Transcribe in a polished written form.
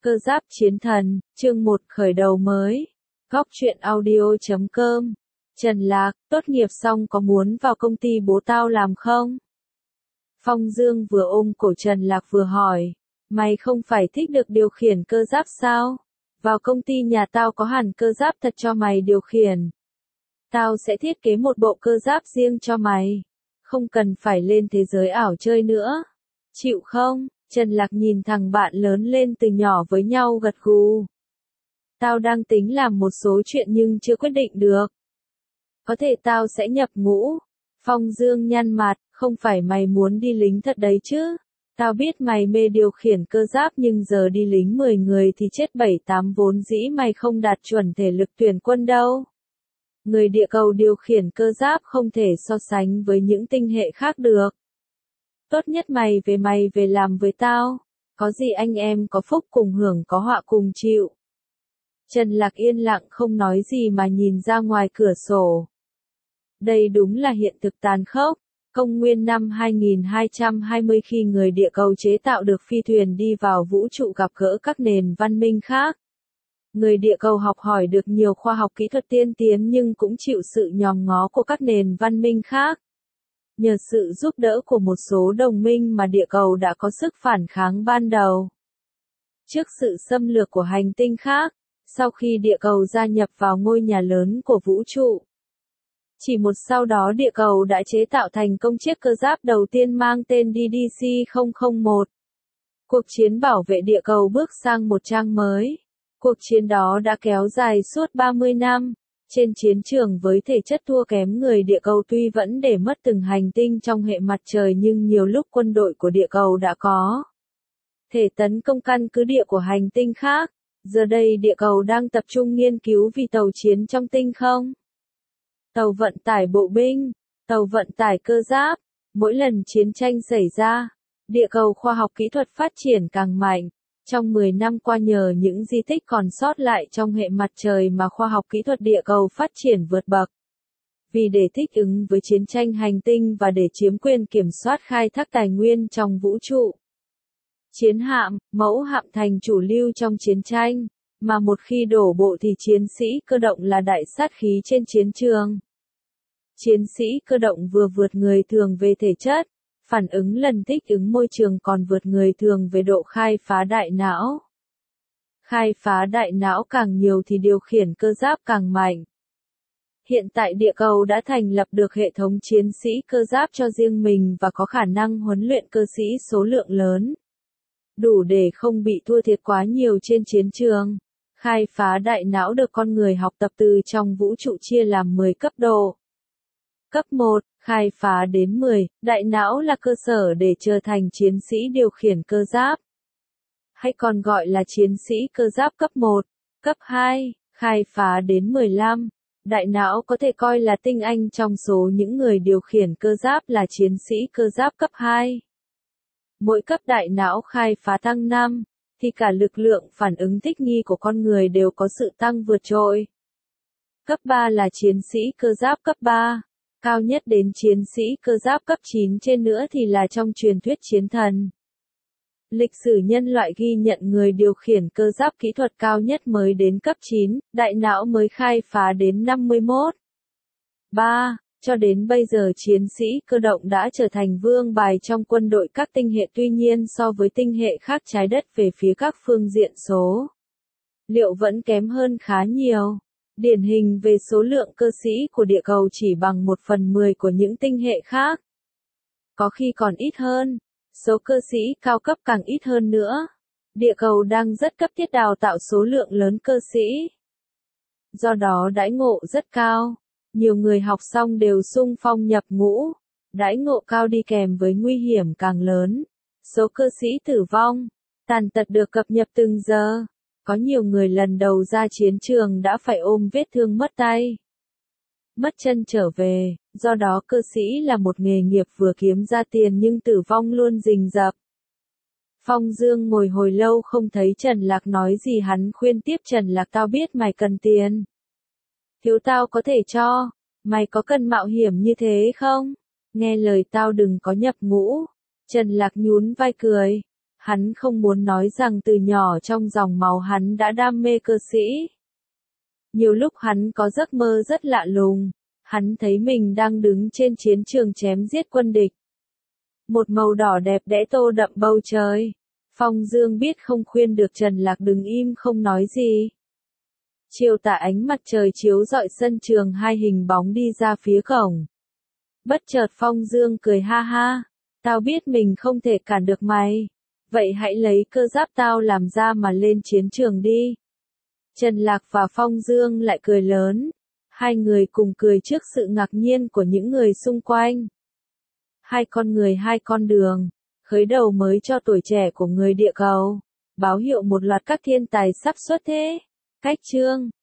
Cơ giáp chiến thần, chương 1 khởi đầu mới. Góc truyện audio.com. Trần Lạc, tốt nghiệp xong có muốn vào công ty bố tao làm không? Phong Dương vừa ôm cổ Trần Lạc vừa hỏi. Mày không phải thích được điều khiển cơ giáp sao? Vào công ty nhà tao có hẳn cơ giáp thật cho mày điều khiển. Tao sẽ thiết kế một bộ cơ giáp riêng cho mày. Không cần phải lên thế giới ảo chơi nữa. Chịu không? Trần Lạc nhìn thằng bạn lớn lên từ nhỏ với nhau gật gù. Tao đang tính làm một số chuyện nhưng chưa quyết định được. Có thể tao sẽ nhập ngũ. Phong Dương nhăn mặt, không phải mày muốn đi lính thật đấy chứ? Tao biết mày mê điều khiển cơ giáp nhưng giờ đi lính 10 người thì chết 7-8 vốn dĩ mày không đạt chuẩn thể lực tuyển quân đâu. Người địa cầu điều khiển cơ giáp không thể so sánh với những tinh hệ khác được. Tốt nhất mày về làm với tao. Có gì anh em có phúc cùng hưởng có họa cùng chịu. Trần Lạc yên lặng không nói gì mà nhìn ra ngoài cửa sổ. Đây đúng là hiện thực tàn khốc. Công nguyên năm 2220 khi người địa cầu chế tạo được phi thuyền đi vào vũ trụ gặp gỡ các nền văn minh khác. Người địa cầu học hỏi được nhiều khoa học kỹ thuật tiên tiến nhưng cũng chịu sự nhòm ngó của các nền văn minh khác. Nhờ sự giúp đỡ của một số đồng minh mà địa cầu đã có sức phản kháng ban đầu. Trước sự xâm lược của hành tinh khác, sau khi địa cầu gia nhập vào ngôi nhà lớn của vũ trụ. Chỉ một sau đó địa cầu đã chế tạo thành công chiếc cơ giáp đầu tiên mang tên DDC-001. Cuộc chiến bảo vệ địa cầu bước sang một trang mới. Cuộc chiến đó đã kéo dài suốt 30 năm. Trên chiến trường với thể chất thua kém người địa cầu tuy vẫn để mất từng hành tinh trong hệ mặt trời nhưng nhiều lúc quân đội của địa cầu đã có thể tấn công căn cứ địa của hành tinh khác. Giờ đây địa cầu đang tập trung nghiên cứu vì tàu chiến trong tinh không, tàu vận tải bộ binh, tàu vận tải cơ giáp. Mỗi lần chiến tranh xảy ra, địa cầu khoa học kỹ thuật phát triển càng mạnh. Trong 10 năm qua nhờ những di tích còn sót lại trong hệ mặt trời mà khoa học kỹ thuật địa cầu phát triển vượt bậc. Vì để thích ứng với chiến tranh hành tinh và để chiếm quyền kiểm soát khai thác tài nguyên trong vũ trụ. Chiến hạm, mẫu hạm thành chủ lưu trong chiến tranh, mà một khi đổ bộ thì chiến sĩ cơ động là đại sát khí trên chiến trường. Chiến sĩ cơ động vừa vượt người thường về thể chất. Phản ứng lần thích ứng môi trường còn vượt người thường về độ khai phá đại não. Khai phá đại não càng nhiều thì điều khiển cơ giáp càng mạnh. Hiện tại địa cầu đã thành lập được hệ thống chiến sĩ cơ giáp cho riêng mình và có khả năng huấn luyện cơ sĩ số lượng lớn. Đủ để không bị thua thiệt quá nhiều trên chiến trường. Khai phá đại não được con người học tập từ trong vũ trụ chia làm 10 cấp độ. Cấp 1, khai phá đến 10, đại não là cơ sở để trở thành chiến sĩ điều khiển cơ giáp. Hay còn gọi là chiến sĩ cơ giáp cấp 1. Cấp 2, khai phá đến 15, đại não có thể coi là tinh anh trong số những người điều khiển cơ giáp là chiến sĩ cơ giáp cấp 2. Mỗi cấp đại não khai phá tăng 5, thì cả lực lượng phản ứng thích nghi của con người đều có sự tăng vượt trội. Cấp 3 là chiến sĩ cơ giáp cấp 3. Cao nhất đến chiến sĩ cơ giáp cấp 9 trên nữa thì là trong truyền thuyết chiến thần. Lịch sử nhân loại ghi nhận người điều khiển cơ giáp kỹ thuật cao nhất mới đến cấp 9, đại não mới khai phá đến 51. 3. Cho đến bây giờ chiến sĩ cơ động đã trở thành vương bài trong quân đội các tinh hệ tuy nhiên so với tinh hệ khác trái đất về phía các phương diện số liệu vẫn kém hơn khá nhiều. Điển hình về số lượng cơ sĩ của địa cầu chỉ bằng 1/10 của những tinh hệ khác. Có khi còn ít hơn, số cơ sĩ cao cấp càng ít hơn nữa. Địa cầu đang rất cấp thiết đào tạo số lượng lớn cơ sĩ. Do đó đãi ngộ rất cao. Nhiều người học xong đều xung phong nhập ngũ. Đãi ngộ cao đi kèm với nguy hiểm càng lớn. Số cơ sĩ tử vong, tàn tật được cập nhật từng giờ. Có nhiều người lần đầu ra chiến trường đã phải ôm vết thương mất tay, mất chân trở về, do đó cơ sĩ là một nghề nghiệp vừa kiếm ra tiền nhưng tử vong luôn rình rập. Phong Dương ngồi hồi lâu không thấy Trần Lạc nói gì hắn khuyên tiếp Trần Lạc tao biết mày cần tiền. Thiếu tao có thể cho, mày có cần mạo hiểm như thế không? Nghe lời tao đừng có nhập ngũ. Trần Lạc nhún vai cười. Hắn không muốn nói rằng từ nhỏ trong dòng máu hắn đã đam mê cơ sĩ. Nhiều lúc hắn có giấc mơ rất lạ lùng, hắn thấy mình đang đứng trên chiến trường chém giết quân địch. Một màu đỏ đẹp đẽ tô đậm bầu trời. Phong Dương biết không khuyên được Trần Lạc đứng im không nói gì. Chiều tà ánh mặt trời chiếu rọi sân trường, hai hình bóng đi ra phía cổng. Bất chợt Phong Dương cười ha ha, tao biết mình không thể cản được mày. Vậy hãy lấy cơ giáp tao làm ra mà lên chiến trường đi. Trần Lạc và Phong Dương lại cười lớn. Hai người cùng cười trước sự ngạc nhiên của những người xung quanh. Hai con người hai con đường, khởi đầu mới cho tuổi trẻ của người địa cầu. Báo hiệu một loạt các thiên tài sắp xuất thế. Cách chương